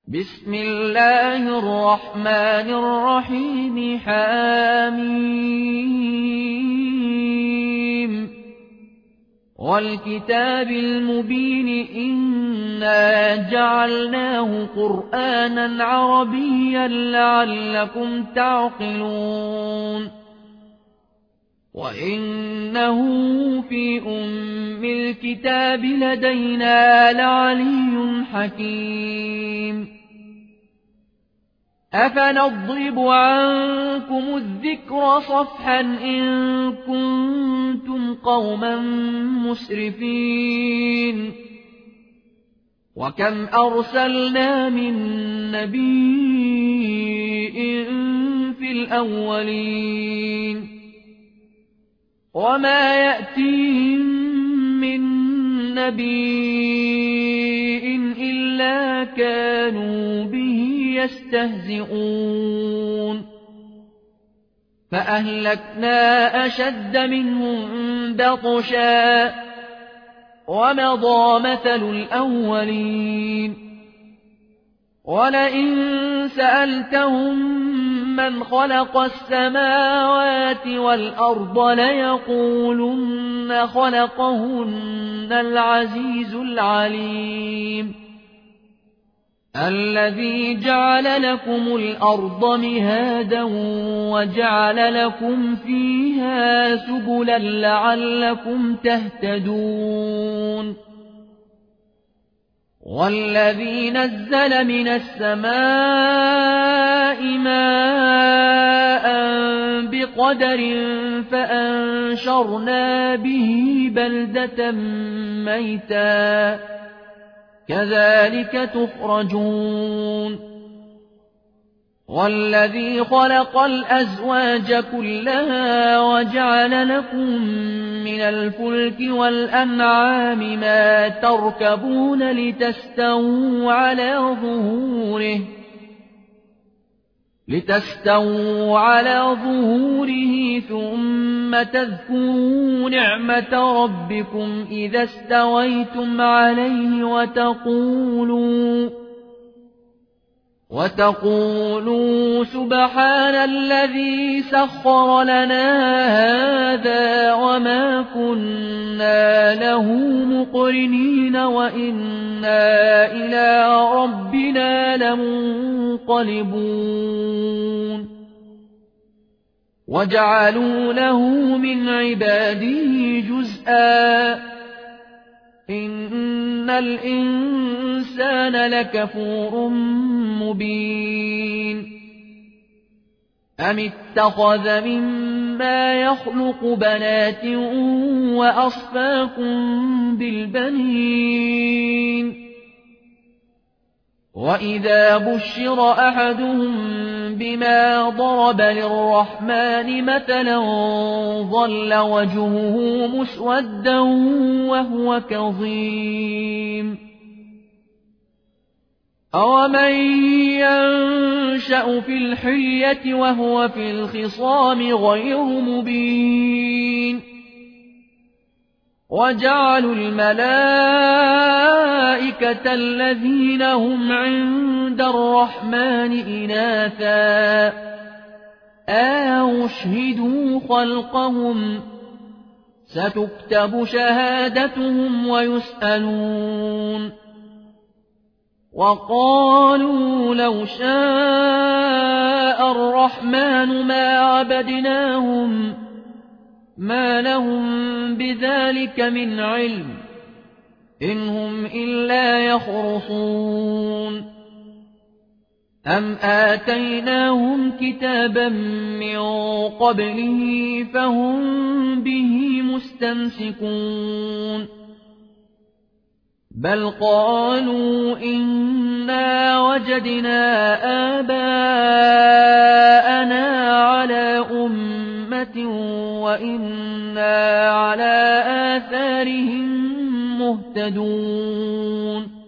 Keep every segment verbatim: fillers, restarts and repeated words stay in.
بسم الله الرحمن الرحيم. حميم والكتاب المبين إنا جعلناه قرآنا عربيا لعلكم تعقلون وإنه في أم الكتاب لدينا لعلي حكيم أفنضرب عنكم الذكر صفحا إن كنتم قوما مسرفين وكم أرسلنا من نبي في الأولين وما يأتيهم من نبي إلا كانوا به يستهزئون فأهلكنا أشد منهم بطشا ومضى مثل الأولين ولئن سألتهم من خلق السماوات والأرض ليقولن خلقهن العزيز العليم الذي جعل لكم الأرض مهادا وجعل لكم فيها سبلا لعلكم تهتدون والذي نزل من السماء ماء بقدر فأنشرنا به بلدة ميتا كذلك تخرجون والذي خلق الأزواج كلها وجعل لكم من الفلك والأنعام ما تركبون لتستووا على ظهوره لتستووا على ظهوره ثم تذكروا نعمة ربكم إذا استويتم عليه وتقولوا وتقولوا سبحان الذي سخر لنا هذا وما كنا له مقرنين وإنا إلى ربنا لمنقلبون وجعلوا له من عباده جزءا إن الإنسان لكفور مبين أم اتخذ مما يخلق بنات وأصفاكم بالبنين وإذا بشر أحدهم بما ضرب للرحمن مثلا ظل وجهه مسودا وهو كظيم أومن ينشأ في الحلية وهو في الخصام غير مبين وجعلوا الملائكة الذين هم عند الرحمن إناثا أشهدوا خلقهم ستكتب شهادتهم ويسألون وقالوا لو شاء الرحمن ما عبدناهم ما لهم بذلك من علم إن هم إلا يخرصون أم آتيناهم كتابا من قبله فهم به مستمسكون بل قالوا إنا وجدنا آباءنا على أمة وإنا على آثارهم مهتدون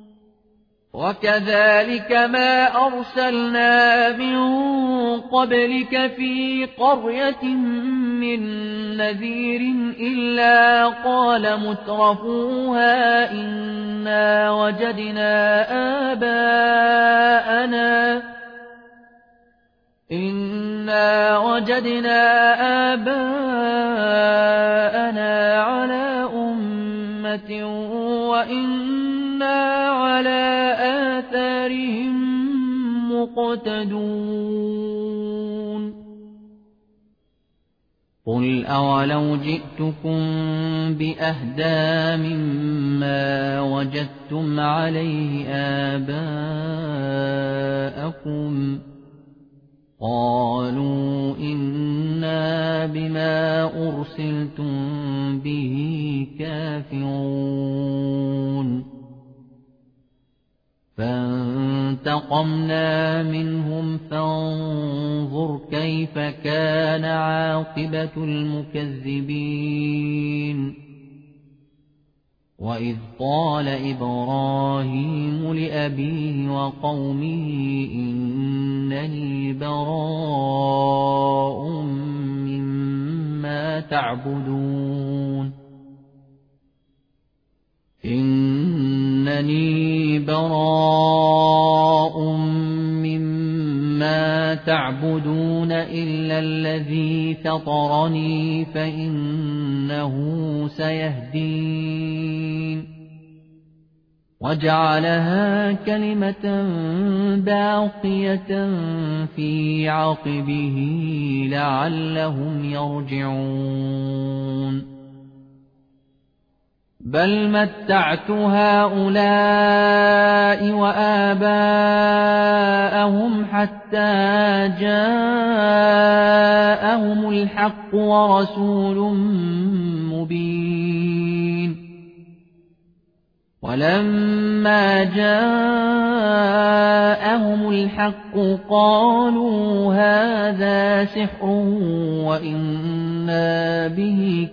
وكذلك ما أرسلنا من قبلك في قرية من نذير إلا قال مترفوها إنا وجدنا آباءنا وجدنا آباءنا على أمة وإنا على آثارهم مقتدون قل أولو جئتكم بأهدى مما وجدتم عليه آباءكم قالوا إنا بما أرسلتم به كافرون فانتقمنا منهم فانظر كيف كان عاقبة المكذبين وإذ قال إبراهيم لأبيه وقومه إنني براء مما تعبدون إنني براء مما تعبدون إلا الذي فطرني فإنه سيهدين وجعلها كلمة باقية في عقبه لعلهم يرجعون بل متعت هؤلاء وآباءهم حتى جاءهم الحق ورسول مبين ولما جاءهم الحق قالوا هذا سحر وإنا به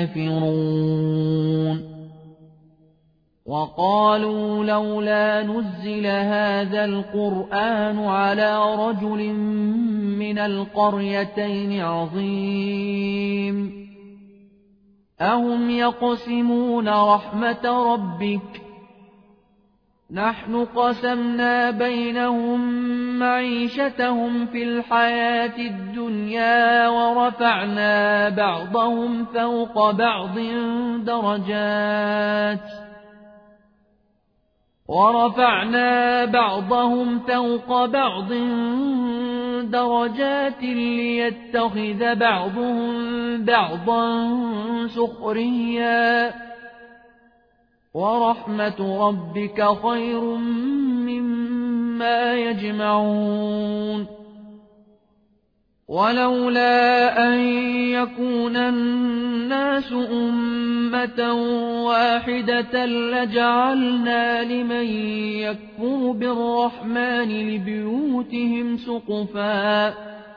كافرون وقالوا لولا نزل هذا القرآن على رجل من القريتين عظيم أهم يقسمون رحمة ربك نحن قسمنا بينهم معيشتهم في الحياة الدنيا ورفعنا بعضهم فوق بعض درجات ورفعنا بعضهم فوق بعض درجات ليتخذ بعضهم بعضا سخريا ورحمة ربك خير مما يجمعون ولولا أن يكون الناس أمة واحدة لجعلنا لمن يكفر بالرحمن لبيوتهم سقفا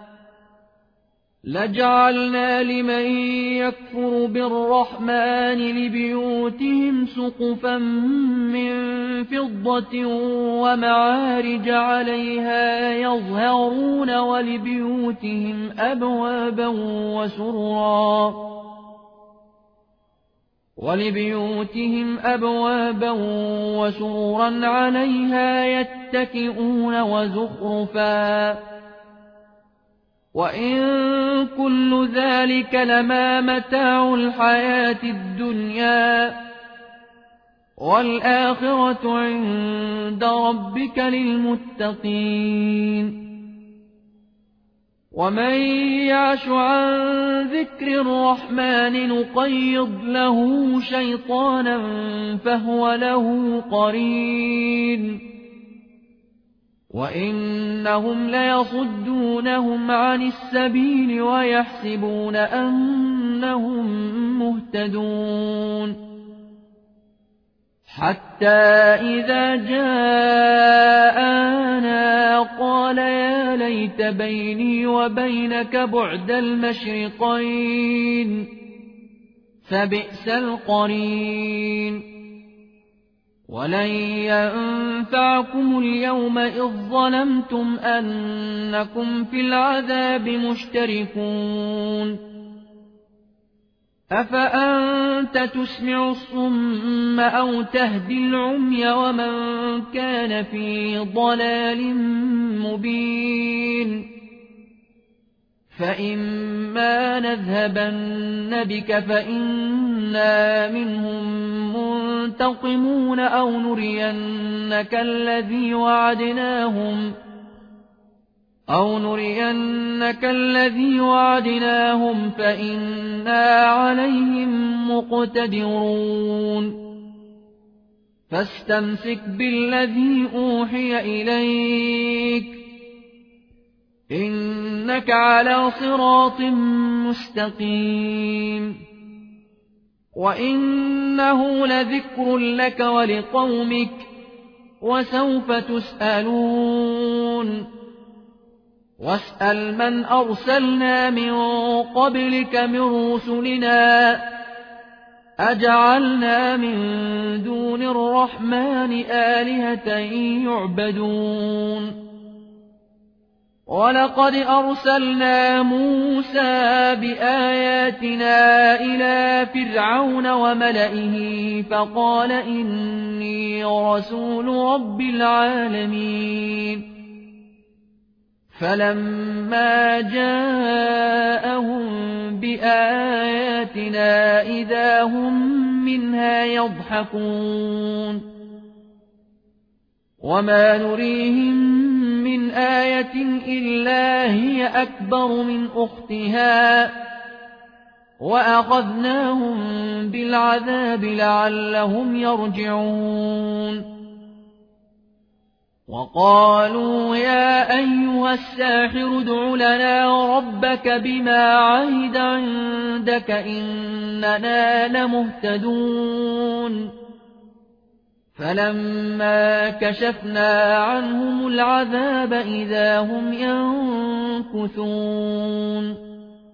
لجعلنا لمن يكفر بالرحمن لبيوتهم سقفا من فضة ومعارج عليها يظهرون ولبيوتهم أبوابا وسررا ولبيوتهم أبوابا وسررا عليها يتكئون وزخرفا وإن كل ذلك لما متاع الحياة الدنيا والآخرة عند ربك للمتقين ومن يعش عن ذكر الرحمن نقيض له شيطانا فهو له قرين وإنهم ليصدونهم عن السبيل ويحسبون أنهم مهتدون حتى إذا جاءنا قال يا ليت بيني وبينك بعد المشرقين فبئس القرين ولن ينفعكم اليوم إذ ظلمتم أنكم في العذاب مشتركون أفأنت تسمع الصم أو تهدي العمي ومن كان في ضلال مبين فإما نذهبن بك فإنا منهم منتقمون أو نرينك الذي وعدناهم أو نرينك الذي وعدناهم فإنا عليهم مقتدرون فاستمسك بالذي أوحي إليك إنك على صراط مستقيم وإنه لذكر لك ولقومك وسوف تسألون واسأل من أرسلنا من قبلك من رسلنا أجعلنا من دون الرحمن آلهة يعبدون ولقد أرسلنا موسى بآياتنا إلى فرعون وملئه فقال إني رسول رب العالمين فلما جاءهم بآياتنا إذا هم منها يضحكون وما نريهم من آية إلا هي أكبر من أختها وأخذناهم بالعذاب لعلهم يرجعون وقالوا يا أيها الساحر ادع لنا ربك بما عهد عندك إننا لمهتدون فلما كشفنا عنهم العذاب إذا هم ينكثون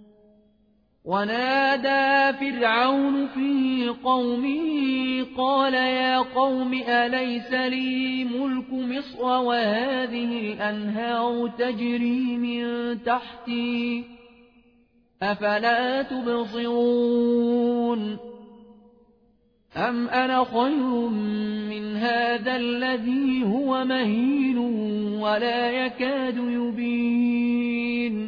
ونادى فرعون في قومه قال يا قوم أليس لي ملك مصر وهذه الأنهار تجري من تحتي أفلا تبصرون أم أنا خير من هذا الذي هو مهين ولا يكاد يبين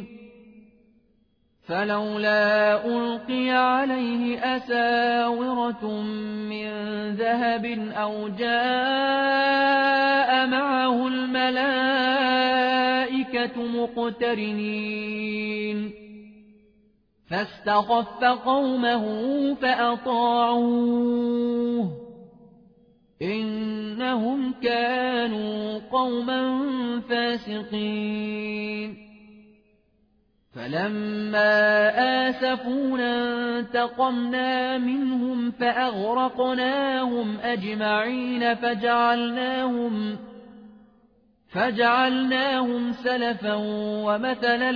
فلولا ألقي عليه أساورة من ذهب أو جاء معه الملائكة مقترنين فاستخف قومه فأطاعوه إنهم كانوا قوما فاسقين فلما آسفونا انتقمنا منهم فأغرقناهم أجمعين فجعلناهم فجعلناهم سلفا ومثلا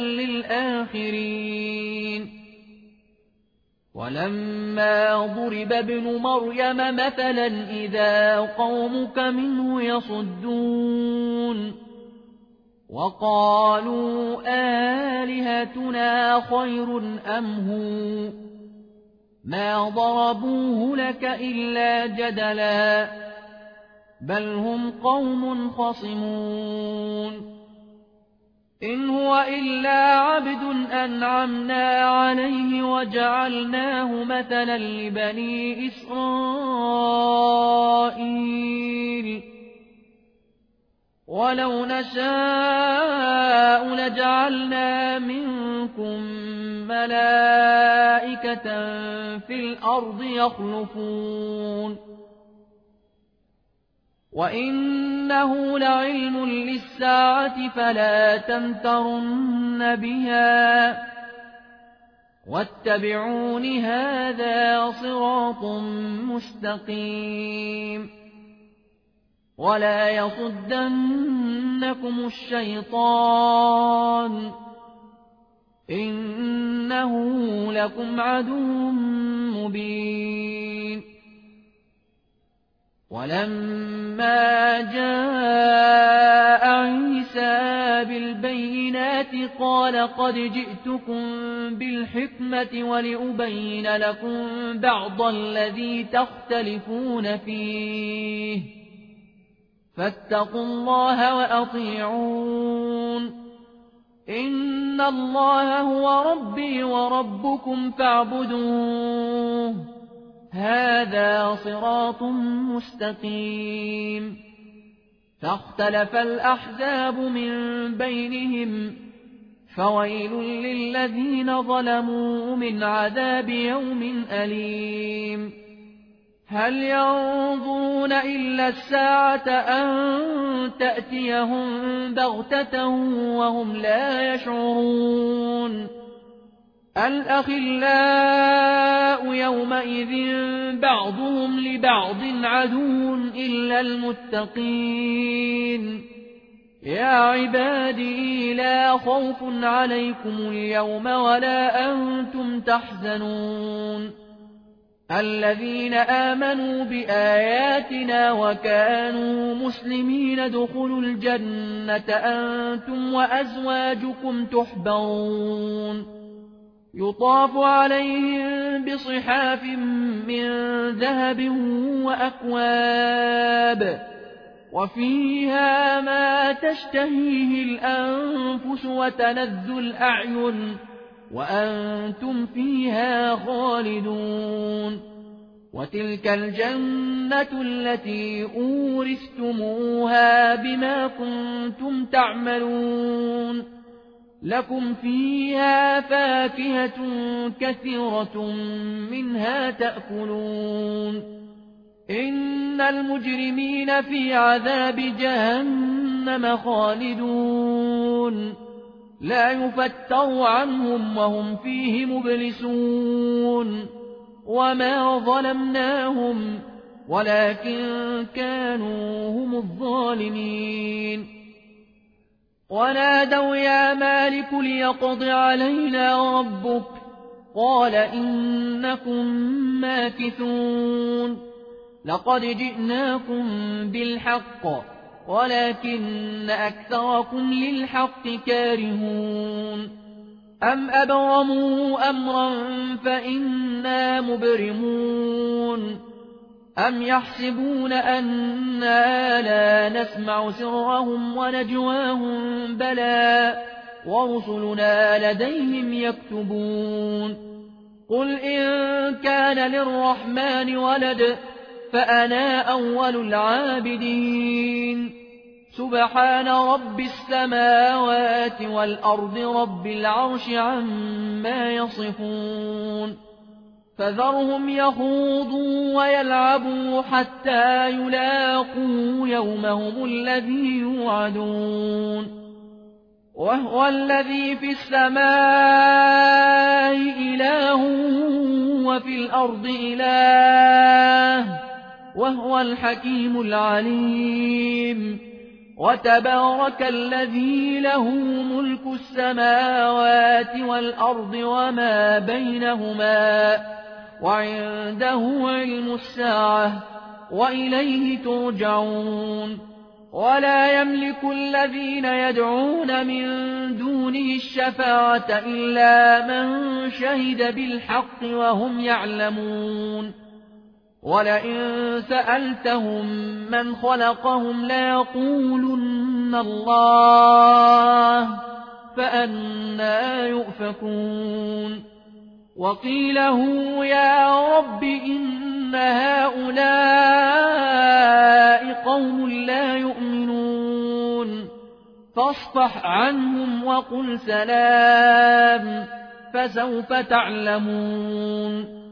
للآخرين ولما ضرب ابن مريم مثلا إذا قومك منه يصدون وقالوا آلهتنا خير أم هو ما ضربوه لك إلا جدلا بل هم قوم خصمون إن هو إلا عبد أنعمنا عليه وجعلناه مثلا لبني إسرائيل ولو نشاء لجعلنا منكم ملائكة في الأرض يخلفون وإنه لعلم للساعة فلا تمترن بها واتبعون هذا صراط مستقيم ولا يصدنكم الشيطان إنه لكم عدو مبين ولما جاء عيسى بالبينات قال قد جئتكم بالحكمة ولأبين لكم بعض الذي تختلفون فيه فاتقوا الله وأطيعون إن الله هو ربي وربكم فاعبدوه هذا صراط مستقيم فاختلف الأحزاب من بينهم فويل للذين ظلموا من عذاب يوم أليم هل ينظرون إلا الساعة أن تأتيهم بغتة وهم لا يشعرون الأخلاء يومئذ بعضهم لبعض عدو إلا المتقين يا عبادي لا خوف عليكم اليوم ولا أنتم تحزنون الذين آمنوا بآياتنا وكانوا مسلمين ادخلوا الجنة أنتم وأزواجكم تحبرون يطاف عليهم بصحاف من ذهب وأكواب وفيها ما تشتهيه الأنفس وتلذ الأعين وأنتم فيها خالدون وتلك الجنة التي أورثتموها بما كنتم تعملون لكم فيها فاكهة كثيرة منها تأكلون إن المجرمين في عذاب جهنم خالدون لا يفتر عنهم وهم فيه مبلسون وما ظلمناهم ولكن كانوا هم الظالمين ونادوا يا مالك ليقض علينا ربك قال إنكم ماكثون لقد جئناكم بالحق ولكن أكثركم للحق كارهون أم أبرموا أمرا فإنا مبرمون أم يحسبون أنا لا نسمع سرهم ونجواهم بلى ورسلنا لديهم يكتبون قل إن كان للرحمن ولد فأنا أول العابدين سبحان رب السماوات والأرض رب العرش عما يصفون فذرهم يخوضوا ويلعبوا حتى يلاقوا يومهم الذي يوعدون وهو الذي في السماء إله وفي الأرض إله وهو الحكيم العليم وتبارك الذي له ملك السماوات والأرض وما بينهما وعنده علم الساعة وإليه ترجعون ولا يملك الذين يدعون من دونه الشفاعة إلا من شهد بالحق وهم يعلمون ولئن سألتهم من خلقهم ليقولن الله فأنى يؤفكون وقيله يا رب إن هؤلاء قوم لا يؤمنون فاصفح عنهم وقل سلام فسوف تعلمون